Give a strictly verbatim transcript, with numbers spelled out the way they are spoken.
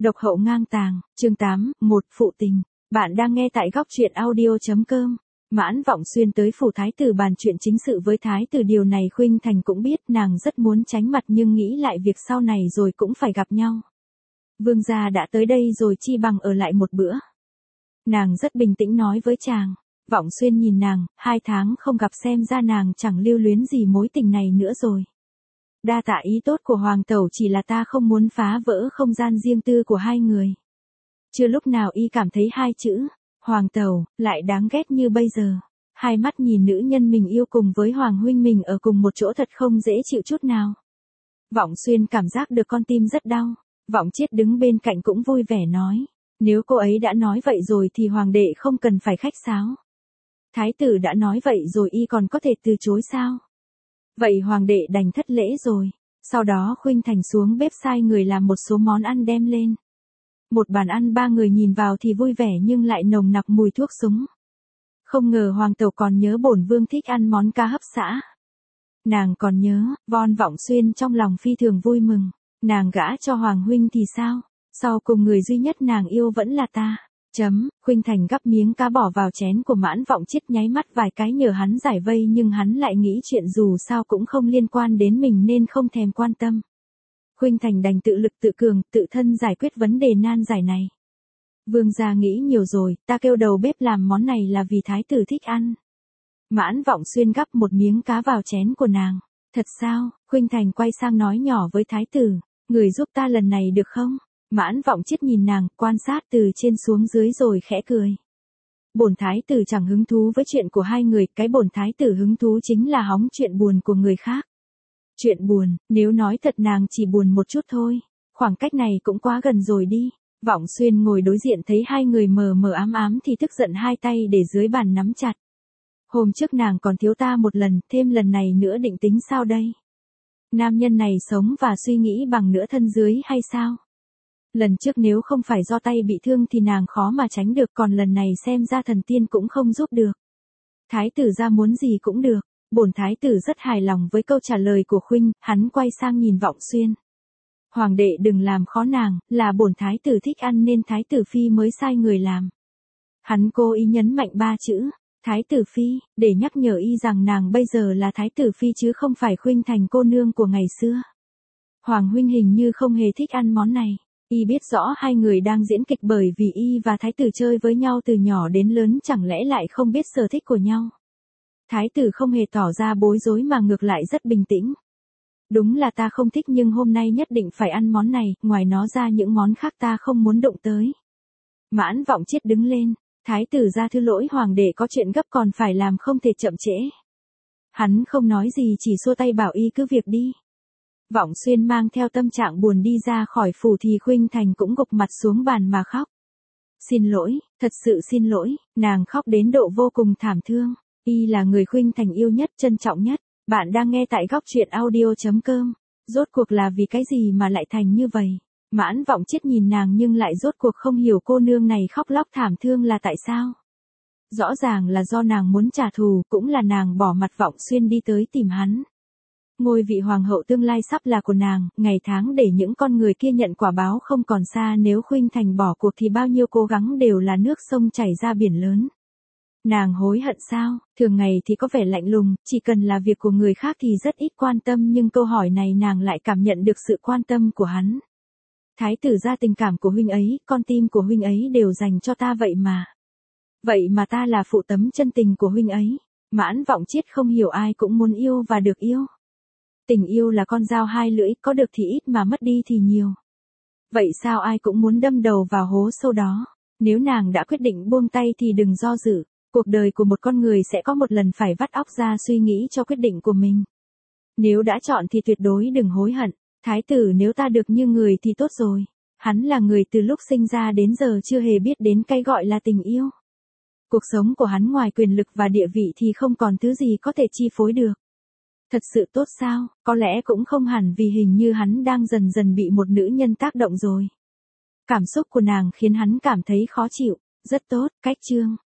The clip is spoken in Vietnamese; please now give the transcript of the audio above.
Độc hậu ngang tàng, chương tám, một phụ tình. Bạn đang nghe tại góc truyện audio chấm com. Mãn Vọng Xuyên tới phủ thái tử bàn chuyện chính sự với thái tử, điều này Khuynh Thành cũng biết, nàng rất muốn tránh mặt nhưng nghĩ lại việc sau này rồi cũng phải gặp nhau. Vương gia đã tới đây rồi chi bằng ở lại một bữa. Nàng rất bình tĩnh nói với chàng. Vọng Xuyên nhìn nàng, hai tháng không gặp xem ra nàng chẳng lưu luyến gì mối tình này nữa rồi. Đa tạ ý tốt của hoàng tẩu, chỉ là ta không muốn phá vỡ không gian riêng tư của hai người. Chưa lúc nào y cảm thấy hai chữ hoàng tẩu lại đáng ghét như bây giờ. Hai mắt nhìn nữ nhân mình yêu cùng với hoàng huynh mình ở cùng một chỗ thật không dễ chịu chút nào. Vọng Xuyên cảm giác được con tim rất đau. Vọng Chiết đứng bên cạnh cũng vui vẻ nói, nếu cô ấy đã nói vậy rồi thì hoàng đệ không cần phải khách sáo. Thái tử đã nói vậy rồi y còn có thể từ chối sao? Vậy hoàng đệ đành thất lễ rồi. Sau đó Khuynh Thành xuống bếp sai người làm một số món ăn đem lên. Một bàn ăn ba người nhìn vào thì vui vẻ nhưng lại nồng nặc mùi thuốc súng. Không ngờ hoàng tẩu còn nhớ bổn vương thích ăn món cá hấp xã. Nàng còn nhớ, Von Vọng Xuyên trong lòng phi thường vui mừng. Nàng gả cho hoàng huynh thì sao? Sau cùng người duy nhất nàng yêu vẫn là ta. Chấm, Khuynh Thành gắp miếng cá bỏ vào chén của Mãn Vọng Chiết nháy mắt vài cái nhờ hắn giải vây, nhưng hắn lại nghĩ chuyện dù sao cũng không liên quan đến mình nên không thèm quan tâm. Khuynh Thành đành tự lực tự cường, tự thân giải quyết vấn đề nan giải này. Vương gia nghĩ nhiều rồi, ta kêu đầu bếp làm món này là vì thái tử thích ăn. Mãn Vọng Xuyên gắp một miếng cá vào chén của nàng. Thật sao? Khuynh Thành quay sang nói nhỏ với thái tử, người giúp ta lần này được không? Mãn Vọng Chiết nhìn nàng, quan sát từ trên xuống dưới rồi khẽ cười. Bổn thái tử chẳng hứng thú với chuyện của hai người, cái bổn thái tử hứng thú chính là hóng chuyện buồn của người khác. Chuyện buồn, nếu nói thật nàng chỉ buồn một chút thôi. Khoảng cách này cũng quá gần rồi đi. Vọng Xuyên ngồi đối diện thấy hai người mờ mờ ám ám thì tức giận hai tay để dưới bàn nắm chặt. Hôm trước nàng còn thiếu ta một lần, thêm lần này nữa định tính sao đây? Nam nhân này sống và suy nghĩ bằng nửa thân dưới hay sao? Lần trước nếu không phải do tay bị thương thì nàng khó mà tránh được, còn lần này xem ra thần tiên cũng không giúp được. Thái tử ra muốn gì cũng được. Bổn thái tử rất hài lòng với câu trả lời của Khuynh, hắn quay sang nhìn Vọng Xuyên. Hoàng đệ đừng làm khó nàng, là bổn thái tử thích ăn nên thái tử phi mới sai người làm. Hắn cố ý nhấn mạnh ba chữ, thái tử phi, để nhắc nhở y rằng nàng bây giờ là thái tử phi chứ không phải Khuynh Thành cô nương của ngày xưa. Hoàng huynh hình như không hề thích ăn món này. Y biết rõ hai người đang diễn kịch bởi vì y và thái tử chơi với nhau từ nhỏ đến lớn, chẳng lẽ lại không biết sở thích của nhau. Thái tử không hề tỏ ra bối rối mà ngược lại rất bình tĩnh. Đúng là ta không thích nhưng hôm nay nhất định phải ăn món này, ngoài nó ra những món khác ta không muốn động tới. Mãn Vọng Chiết đứng lên, thái tử ra thứ lỗi hoàng đệ có chuyện gấp còn phải làm không thể chậm trễ. Hắn không nói gì chỉ xua tay bảo y cứ việc đi. Vọng Xuyên mang theo tâm trạng buồn đi ra khỏi phủ thì Khuynh Thành cũng gục mặt xuống bàn mà khóc. Xin lỗi, thật sự xin lỗi, nàng khóc đến độ vô cùng thảm thương. Y là người Khuynh Thành yêu nhất, trân trọng nhất. Bạn đang nghe tại góc truyện audio chấm com. Rốt cuộc là vì cái gì mà lại thành như vậy? Mãn Vọng Chiết nhìn nàng nhưng lại rốt cuộc không hiểu cô nương này khóc lóc thảm thương là tại sao. Rõ ràng là do nàng muốn trả thù, cũng là nàng bỏ mặt Vọng Xuyên đi tới tìm hắn. Ngôi vị hoàng hậu tương lai sắp là của nàng, ngày tháng để những con người kia nhận quả báo không còn xa, nếu Khuynh Thành bỏ cuộc thì bao nhiêu cố gắng đều là nước sông chảy ra biển lớn. Nàng hối hận sao? Thường ngày thì có vẻ lạnh lùng, chỉ cần là việc của người khác thì rất ít quan tâm, nhưng câu hỏi này nàng lại cảm nhận được sự quan tâm của hắn. Thái tử ra tình cảm của huynh ấy, con tim của huynh ấy đều dành cho ta vậy mà. Vậy mà ta là phụ tấm chân tình của huynh ấy. Mãn Vọng Chiết không hiểu ai cũng muốn yêu và được yêu. Tình yêu là con dao hai lưỡi, có được thì ít mà mất đi thì nhiều. Vậy sao ai cũng muốn đâm đầu vào hố sâu đó? Nếu nàng đã quyết định buông tay thì đừng do dự. Cuộc đời của một con người sẽ có một lần phải vắt óc ra suy nghĩ cho quyết định của mình. Nếu đã chọn thì tuyệt đối đừng hối hận. Thái tử nếu ta được như người thì tốt rồi. Hắn là người từ lúc sinh ra đến giờ chưa hề biết đến cái gọi là tình yêu. Cuộc sống của hắn ngoài quyền lực và địa vị thì không còn thứ gì có thể chi phối được. Thật sự tốt sao? Có lẽ cũng không hẳn, vì hình như hắn đang dần dần bị một nữ nhân tác động rồi. Cảm xúc của nàng khiến hắn cảm thấy khó chịu. Rất tốt, cách chương.